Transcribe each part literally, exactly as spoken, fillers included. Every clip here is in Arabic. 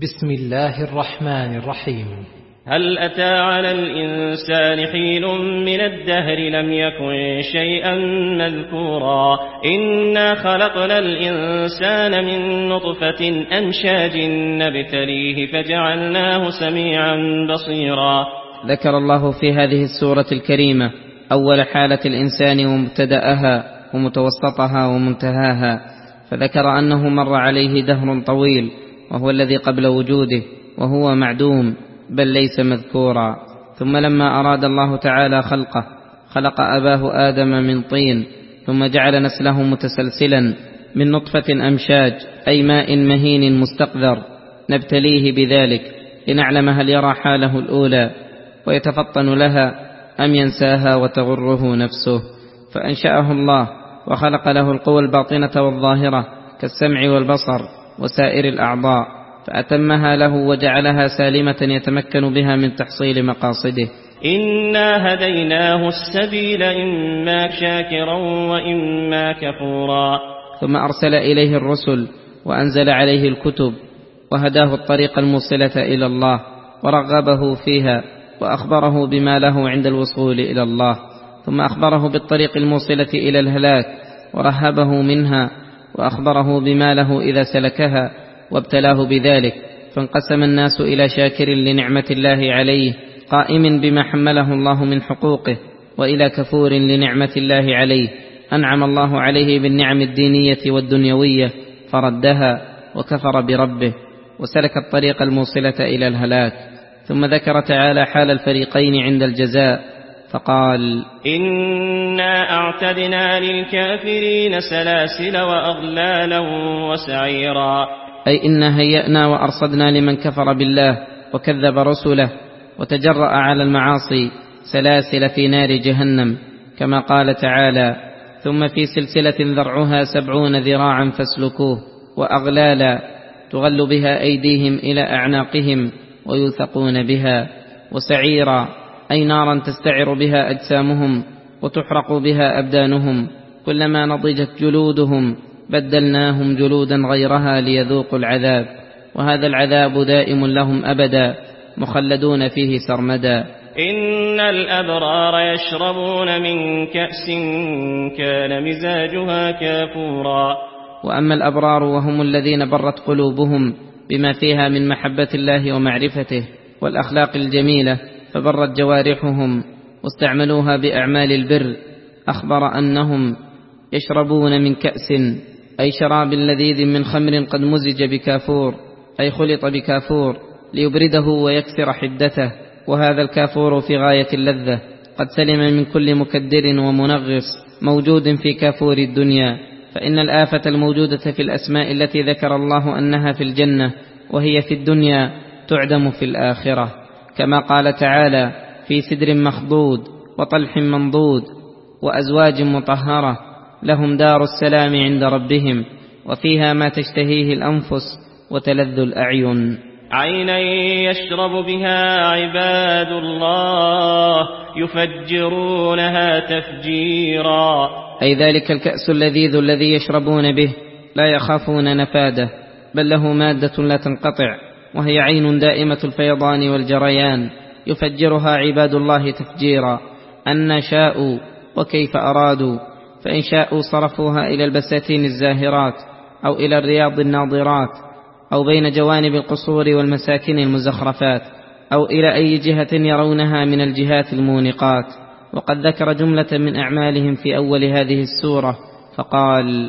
بسم الله الرحمن الرحيم. هل أتى على الإنسان حين من الدهر لم يكن شيئا مذكورا إنا خلقنا الإنسان من نطفة أمشاج نبتليه فجعلناه سميعا بصيرا. ذكر الله في هذه السورة الكريمة أول حالة الإنسان ومبتدأها ومتوسطها ومنتهاها، فذكر أنه مر عليه دهر طويل وهو الذي قبل وجوده وهو معدوم بل ليس مذكورا. ثم لما أراد الله تعالى خلقه خلق أباه آدم من طين، ثم جعل نسله متسلسلا من نطفة أمشاج أي ماء مهين مستقذر نبتليه بذلك لنعلم هل يرى حاله الأولى ويتفطن لها أم ينساها وتغره نفسه. فأنشأه الله وخلق له القوى الباطنة والظاهرة كالسمع والبصر وسائر الأعضاء، فأتمها له وجعلها سالمة يتمكن بها من تحصيل مقاصده. إنا هديناه السبيل إما شاكرا وإما كفورا. ثم أرسل إليه الرسل وأنزل عليه الكتب وهداه الطريق الموصلة إلى الله ورغبه فيها وأخبره بما له عند الوصول إلى الله، ثم أخبره بالطريق الموصلة إلى الهلاك ورهبه منها وأخبره بما له إذا سلكها وابتلاه بذلك. فانقسم الناس إلى شاكر لنعمة الله عليه قائم بما حمله الله من حقوقه، وإلى كفور لنعمة الله عليه أنعم الله عليه بالنعم الدينية والدنيوية فردها وكفر بربه وسلك الطريق الموصلة إلى الهلاك. ثم ذكر تعالى حال الفريقين عند الجزاء فقال: إنا أعتدنا للكافرين سلاسل وأغلالا وسعيرا. أي إنا هيأنا وأرصدنا لمن كفر بالله وكذب رسله وتجرأ على المعاصي سلاسل في نار جهنم، كما قال تعالى: ثم في سلسلة ذرعها سبعون ذراعا فاسلكوه، وأغلالا تغل بها أيديهم إلى أعناقهم ويوثقون بها، وسعيرا أي نارا تستعر بها أجسامهم وتحرق بها أبدانهم، كلما نضجت جلودهم بدلناهم جلودا غيرها ليذوقوا العذاب، وهذا العذاب دائم لهم أبدا مخلدون فيه سرمدا. إن الأبرار يشربون من كأس كان مزاجها كافورا. وأما الأبرار وهم الذين برت قلوبهم بما فيها من محبة الله ومعرفته والأخلاق الجميلة فبرت جوارحهم واستعملوها بأعمال البر، أخبر أنهم يشربون من كأس أي شراب لذيذ من خمر قد مزج بكافور أي خلط بكافور ليبرده ويكسر حدته، وهذا الكافور في غاية اللذة قد سلم من كل مكدر ومنغص موجود في كافور الدنيا. فإن الآفة الموجودة في الأسماء التي ذكر الله أنها في الجنة وهي في الدنيا تعدم في الآخرة، كما قال تعالى: في سدر مخضود وطلح منضود وأزواج مطهرة لهم دار السلام عند ربهم وفيها ما تشتهيه الأنفس وتلذ الأعين. عينا يشرب بها عباد الله يفجرونها تفجيرا. أي ذلك الكأس اللذيذ الذي يشربون به لا يخافون نفاده، بل له مادة لا تنقطع وهي عين دائمة الفيضان والجريان يفجرها عباد الله تفجيرا أن شاءوا وكيف أرادوا، فإن شاءوا صرفوها إلى البساتين الزاهرات أو إلى الرياض الناضرات أو بين جوانب القصور والمساكن المزخرفات أو إلى أي جهة يرونها من الجهات المونقات. وقد ذكر جملة من أعمالهم في أول هذه السورة فقال: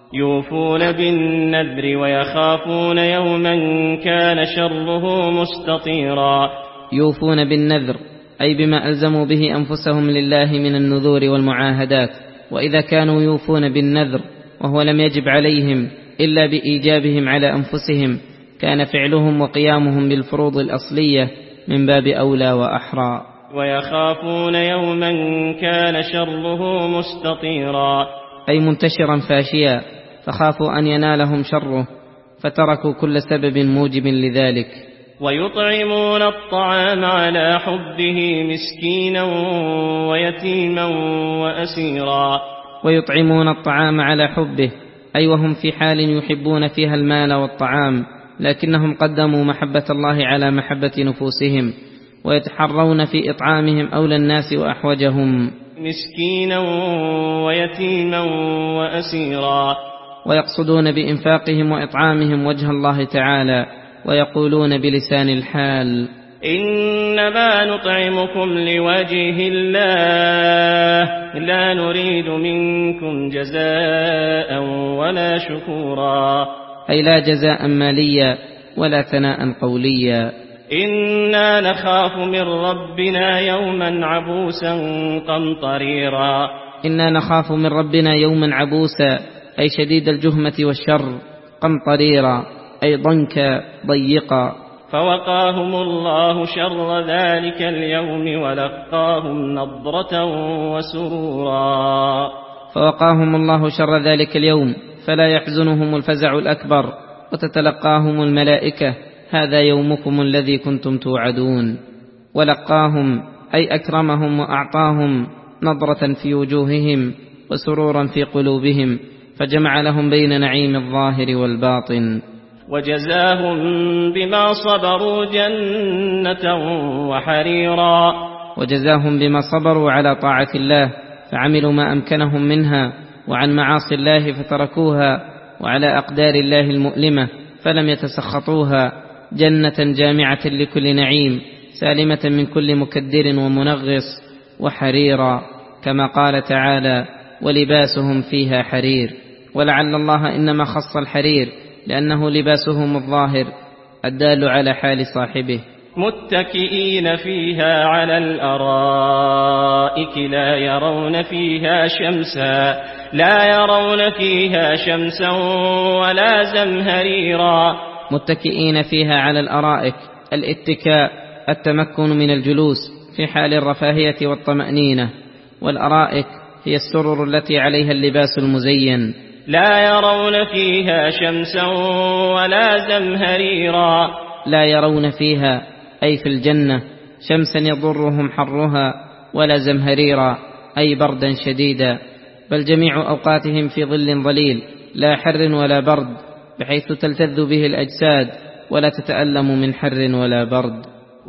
يوفون بالنذر ويخافون يوما كان شره مستطيرا. يوفون بالنذر أي بما ألزموا به أنفسهم لله من النذور والمعاهدات، وإذا كانوا يوفون بالنذر وهو لم يجب عليهم إلا بإيجابهم على أنفسهم كان فعلهم وقيامهم بالفروض الأصلية من باب أولى وأحرى. ويخافون يوما كان شره مستطيرا أي منتشرا فاشيا، فخافوا أن ينالهم شره فتركوا كل سبب موجب لذلك. ويطعمون الطعام على حبه مسكينا ويتيما وأسيرا. ويطعمون الطعام على حبه أي وهم في حال يحبون فيها المال والطعام لكنهم قدموا محبة الله على محبة نفوسهم، ويتحرون في إطعامهم أولى الناس وأحوجهم، مسكينا ويتيما وأسيرا، ويقصدون بإنفاقهم وإطعامهم وجه الله تعالى، ويقولون بلسان الحال: إنما نطعمكم لوجه الله لا نريد منكم جزاء ولا شكورا، أي لا جزاء ماليا ولا ثناء قوليا. إنا نخاف من ربنا يوما عبوسا قمطريرا، إنا نخاف من ربنا يوما عبوسا أي شديد الجهمة والشر، قمطريرا أي ضنكا ضيقا. فوقاهم الله شر ذلك اليوم ولقاهم نضرة وسرورا، فوقاهم الله شر ذلك اليوم فلا يحزنهم الفزع الأكبر، وتتلقاهم الملائكة: هذا يومكم الذي كنتم توعدون. ولقاهم أي أكرمهم وأعطاهم نضرة في وجوههم وسرورا في قلوبهم، فجمع لهم بين نعيم الظاهر والباطن. وجزاهم بما صبروا جنة وحريرا، وجزاهم بما صبروا على طاعة الله فعملوا ما أمكنهم منها، وعن معاصي الله فتركوها، وعلى أقدار الله المؤلمة فلم يتسخطوها، جنة جامعة لكل نعيم سالمة من كل مكدر ومنغص، وحريرا كما قال تعالى: ولباسهم فيها حرير. ولعل الله إنما خص الحرير لأنه لباسهم الظاهر الدال على حال صاحبه. متكئين فيها على الأرائك لا يرون فيها شمسا لا يرون فيها شمسا ولا زمهريرا. متكئين فيها على الأرائك، الاتكاء التمكن من الجلوس في حال الرفاهية والطمأنينة، والأرائك هي السرر التي عليها اللباس المزين. لا يرون فيها شمسا ولا زمهريرا، لا يرون فيها أي في الجنة شمسا يضرهم حرها، ولا زمهريرا أي بردا شديدا، بل جميع أوقاتهم في ظل ظليل لا حر ولا برد، بحيث تلتذ به الأجساد ولا تتألم من حر ولا برد.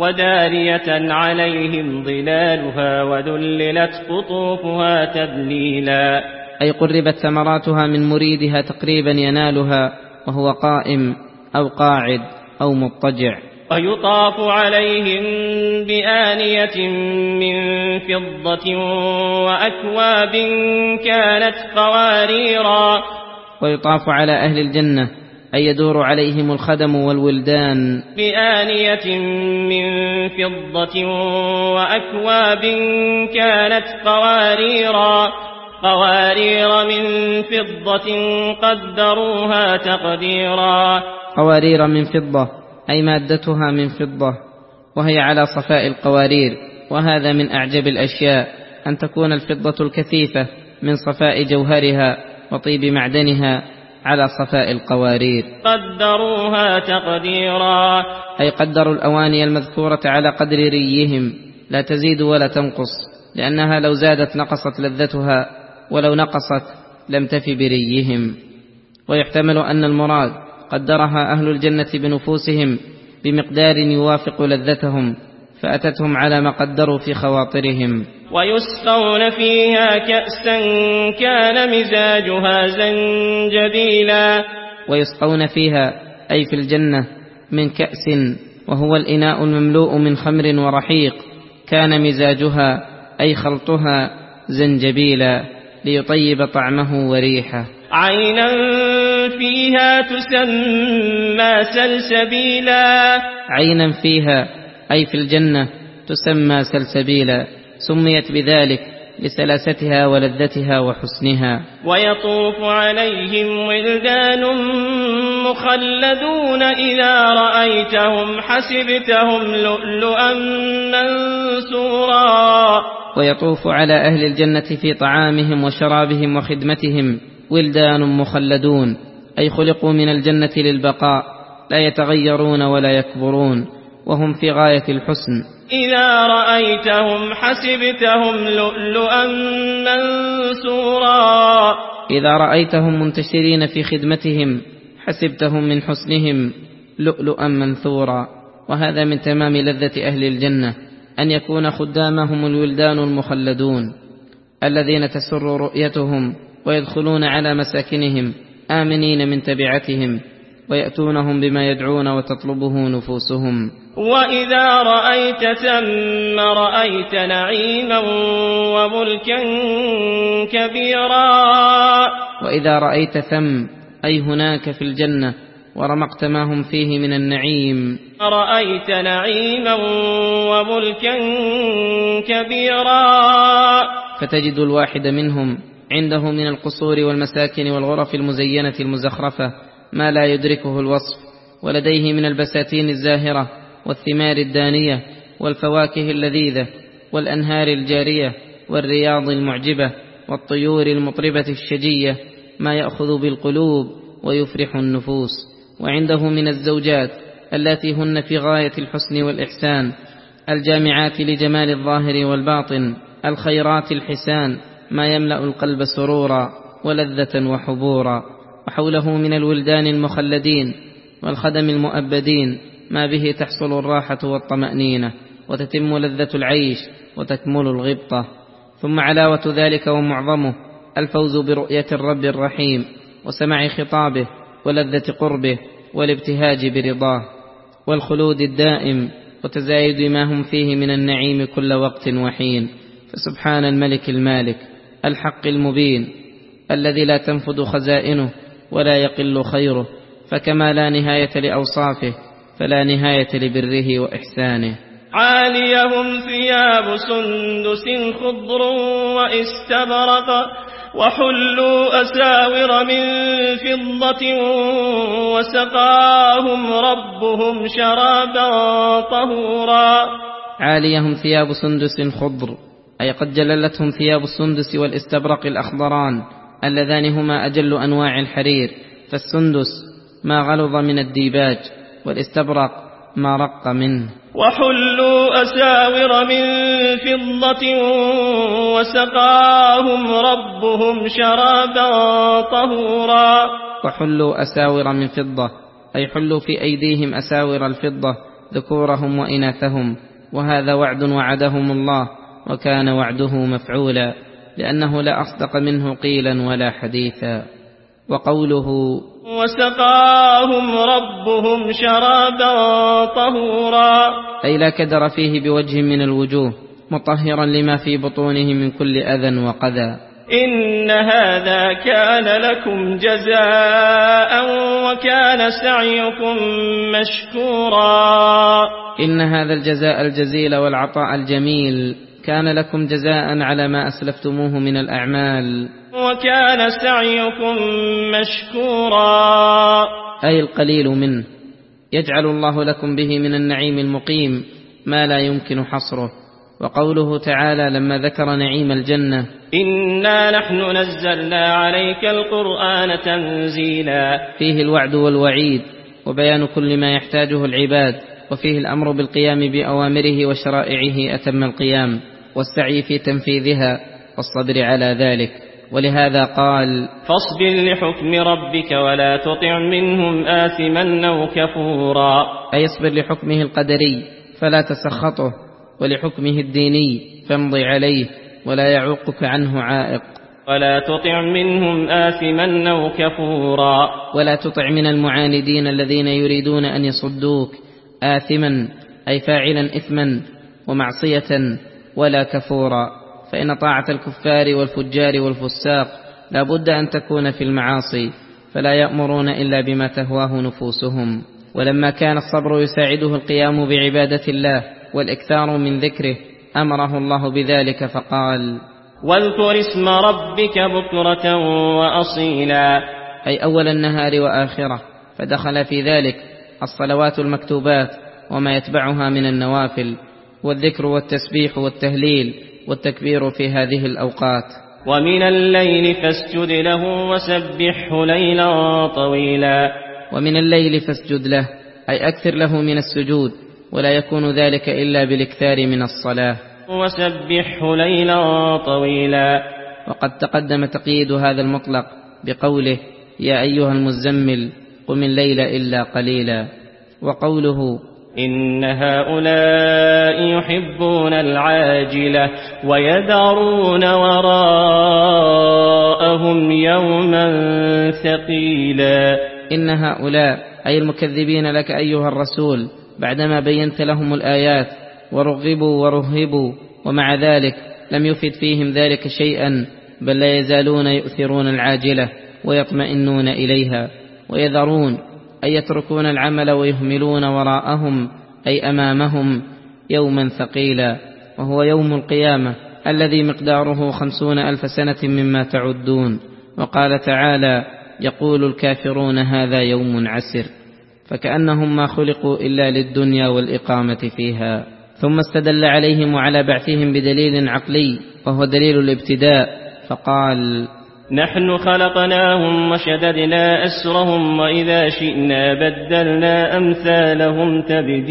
ودارية عليهم ظلالها وذللت قطوفها تذليلا، أي قربت ثمراتها من مريدها تقريبا ينالها وهو قائم أو قاعد أو مضطجع. ويطاف عليهم بآنية من فضة وأكواب كانت قواريرا. ويطاف على أهل الجنة أي يدور عليهم الخدم والولدان بآنية من فضة وأكواب كانت قواريرا، قوارير من فضة قدروها تقديرا. قوارير من فضة أي مادتها من فضة، وهي على صفاء القوارير، وهذا من أعجب الأشياء أن تكون الفضة الكثيفة من صفاء جوهرها وطيب معدنها على صفاء القوارير. قدروها تقديرا أي قدروا الأواني المذكورة على قدر ريهم، لا تزيد ولا تنقص، لأنها لو زادت نقصت لذتها، ولو نقصت لم تف بريهم. ويحتمل أن المراد قدرها أهل الجنة بنفوسهم بمقدار يوافق لذتهم، فأتتهم على ما قدروا في خواطرهم. ويسقون فيها كأسا كان مزاجها زنجبيلا. ويسقون فيها أي في الجنة من كأس، وهو الإناء المملوء من خمر ورحيق، كان مزاجها أي خلطها زنجبيلا ليطيب طعمه وريحه. عينا فيها تسمى سلسبيلا. عينا فيها أي في الجنة تسمى سلسبيلا، سميت بذلك لسلاستها ولذتها وحسنها. ويطوف عليهم ولدان مخلدون إذا رأيتهم حسبتهم لؤلؤا منثورا. ويطوف على أهل الجنة في طعامهم وشرابهم وخدمتهم ولدان مخلدون، أي خلقوا من الجنة للبقاء، لا يتغيرون ولا يكبرون، وهم في غاية الحسن. إذا رأيتهم حسبتهم لؤلؤا منثورا. إذا رأيتهم منتشرين في خدمتهم حسبتهم من حسنهم لؤلؤا منثورا. وهذا من تمام لذة أهل الجنة، أن يكون خدامهم الولدان المخلدون الذين تسر رؤيتهم، ويدخلون على مساكنهم آمنين من تبعتهم، ويأتونهم بما يدعون وتطلبه نفوسهم. وإذا رأيت ثم رأيت نعيما وملكا كبيرا. وإذا رأيت ثم أي هناك في الجنة، ورمقت ما هم فيه من النعيم، رأيت نعيما وملكا كبيرا. فتجد الواحد منهم عنده من القصور والمساكن والغرف المزينة المزخرفة ما لا يدركه الوصف، ولديه من البساتين الزاهرة والثمار الدانية والفواكه اللذيذة والأنهار الجارية والرياض المعجبة والطيور المطربة الشجية ما يأخذ بالقلوب ويفرح النفوس. وعنده من الزوجات التي هن في غاية الحسن والإحسان، الجامعات لجمال الظاهر والباطن، الخيرات الحسان ما يملأ القلب سرورا ولذة وحبورا. وحوله من الولدان المخلدين والخدم المؤبدين ما به تحصل الراحة والطمأنينة، وتتم لذة العيش وتكمل الغبطة. ثم علاوة ذلك ومعظمه الفوز برؤية الرب الرحيم، وسمع خطابه، ولذة قربه، والابتهاج برضاه، والخلود الدائم، وتزايد ما هم فيه من النعيم كل وقت وحين. فسبحان الملك المالك الحق المبين، الذي لا تنفد خزائنه ولا يقل خيره، فكما لا نهاية لأوصافه فلا نهاية لبره وإحسانه. عاليهم ثياب سندس خضر واستبرق، وحلوا أساور من فضة، وسقاهم ربهم شرابا طهورا. عاليهم ثياب سندس خضر، أي قد جللتهم ثياب السندس والاستبرق الأخضران، اللذان هما أجل أنواع الحرير. فالسندس ما غلظ من الديباج، والاستبرق ما رق منه. وحلوا أساور من فضة، وسقاهم ربهم شرابا طهورا. وحلوا أساور من فضة، أي حلوا في أيديهم أساور الفضة ذكورهم وإناثهم، وهذا وعد وعدهم الله، وكان وعده مفعولا، لأنه لا أصدق منه قيلا ولا حديثا. وقوله وسقاهم ربهم شرابا طهورا، أي لا كدر فيه بوجه من الوجوه، مطهرا لما في بطونه من كل أذى وقذى. إن هذا كان لكم جزاء وكان سعيكم مشكورا. إن هذا الجزاء الجزيل والعطاء الجميل كان لكم جزاء على ما أسلفتموه من الأعمال، وكان سعيكم مشكورا، أي القليل منه، يجعل الله لكم به من النعيم المقيم ما لا يمكن حصره. وقوله تعالى لما ذكر نعيم الجنة: إنا نحن نزلنا عليك القرآن تنزيلا، فيه الوعد والوعيد وبيان كل ما يحتاجه العباد، وفيه الأمر بالقيام بأوامره وشرائعه أتم القيام، والسعي في تنفيذها والصبر على ذلك. ولهذا قال: فاصبر لحكم ربك ولا تطع منهم آثما أو كفورا، أي اصبر لحكمه القدري فلا تسخطه، ولحكمه الديني فامضي عليه ولا يعوقك عنه عائق. ولا تطع منهم آثما أو كفورا، ولا تطع من المعاندين الذين يريدون أن يصدوك، آثما أي فاعلا إثما ومعصية، ولا كفورا، فإن طاعة الكفار والفجار والفساق لا بد أن تكون في المعاصي، فلا يأمرون إلا بما تهواه نفوسهم. ولما كان الصبر يساعده القيام بعبادة الله والإكثار من ذكره أمره الله بذلك فقال: واذكر اسم ربك بكرة وأصيلا، أي أول النهار وآخرة، فدخل في ذلك الصلوات المكتوبات وما يتبعها من النوافل، والذكر والتسبيح والتهليل والتكبير في هذه الأوقات. ومن الليل فاسجد له وسبحه ليلا طويلا، ومن الليل فاسجد له، أي أكثر له من السجود، ولا يكون ذلك إلا بالاكثار من الصلاة. وسبحه ليلا طويلا، وقد تقدم تقييد هذا المطلق بقوله: يا أيها المزمل قم الليل إلا قليلا، وقوله إن هؤلاء يحبون العاجلة ويذرون وراءهم يوما ثقيلا. إن هؤلاء أي المكذبين لك أيها الرسول بعدما بينت لهم الآيات ورغبوا ورهبوا، ومع ذلك لم يفد فيهم ذلك شيئا، بل لا يزالون يؤثرون العاجلة ويطمئنون إليها، ويذرون أي يتركون العمل ويهملون وراءهم أي أمامهم يوما ثقيلا، وهو يوم القيامة الذي مقداره خمسون ألف سنة مما تعدون. وقال تعالى يقول الكافرون هذا يوم عسر، فكأنهم ما خلقوا إلا للدنيا والإقامة فيها. ثم استدل عليهم وعلى بعثهم بدليل عقلي وهو دليل الابتداء، فقال نحن خلقناهم وشددنا أسرهم وإذا شئنا بدلنا أمثالهم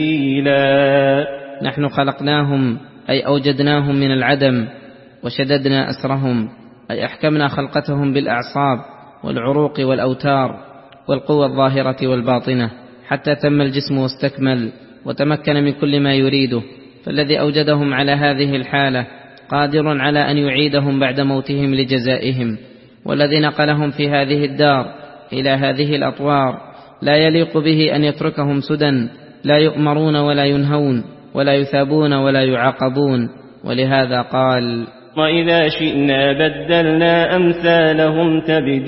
تبديلا. نحن خلقناهم أي أوجدناهم من العدم، وشددنا أسرهم أي أحكمنا خلقتهم بالأعصاب والعروق والأوتار والقوى الظاهرة والباطنة حتى تم الجسم واستكمل وتمكن من كل ما يريده. فالذي أوجدهم على هذه الحالة قادر على أن يعيدهم بعد موتهم لجزائهم، والذي نقلهم في هذه الدار إلى هذه الأطوار لا يليق به أن يتركهم سدى لا يؤمرون ولا ينهون ولا يثابون ولا يعاقبون. ولهذا قال وإذا شئنا بدلنا أمثالهم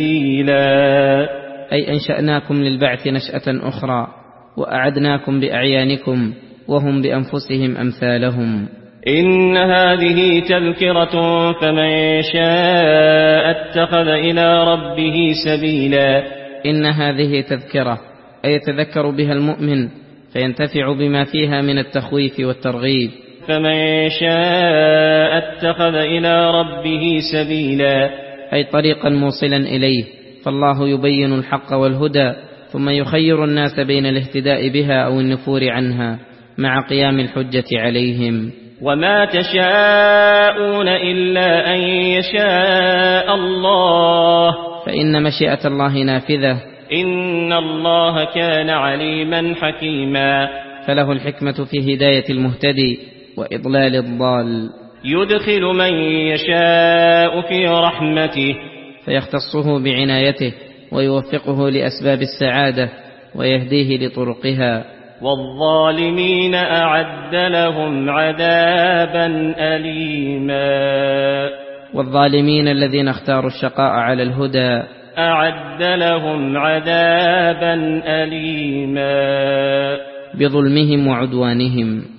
تبديلا، أي أنشأناكم للبعث نشأة أخرى وأعدناكم بأعيانكم وهم بأنفسهم أمثالهم. إن هذه تذكرة فمن شاء اتخذ إلى ربه سبيلا. إن هذه تذكرة أي يتذكر بها المؤمن فينتفع بما فيها من التخويف والترغيب. فمن شاء اتخذ إلى ربه سبيلا أي طريقا موصلا إليه، فالله يبين الحق والهدى ثم يخير الناس بين الاهتداء بها أو النفور عنها مع قيام الحجة عليهم. وما تشاءون إلا أن يشاء الله، فإن مشيئة الله نافذة. إن الله كان عليما حكيما، فله الحكمة في هداية المهتدي وإضلال الضال. يدخل من يشاء في رحمته، فيختصه بعنايته ويوفقه لأسباب السعادة ويهديه لطرقها. والظالمين أعد لهم عذابا أليما. والظالمين الذين اختاروا الشقاء على الهدى أعد لهم عذابا أليما بظلمهم وعدوانهم.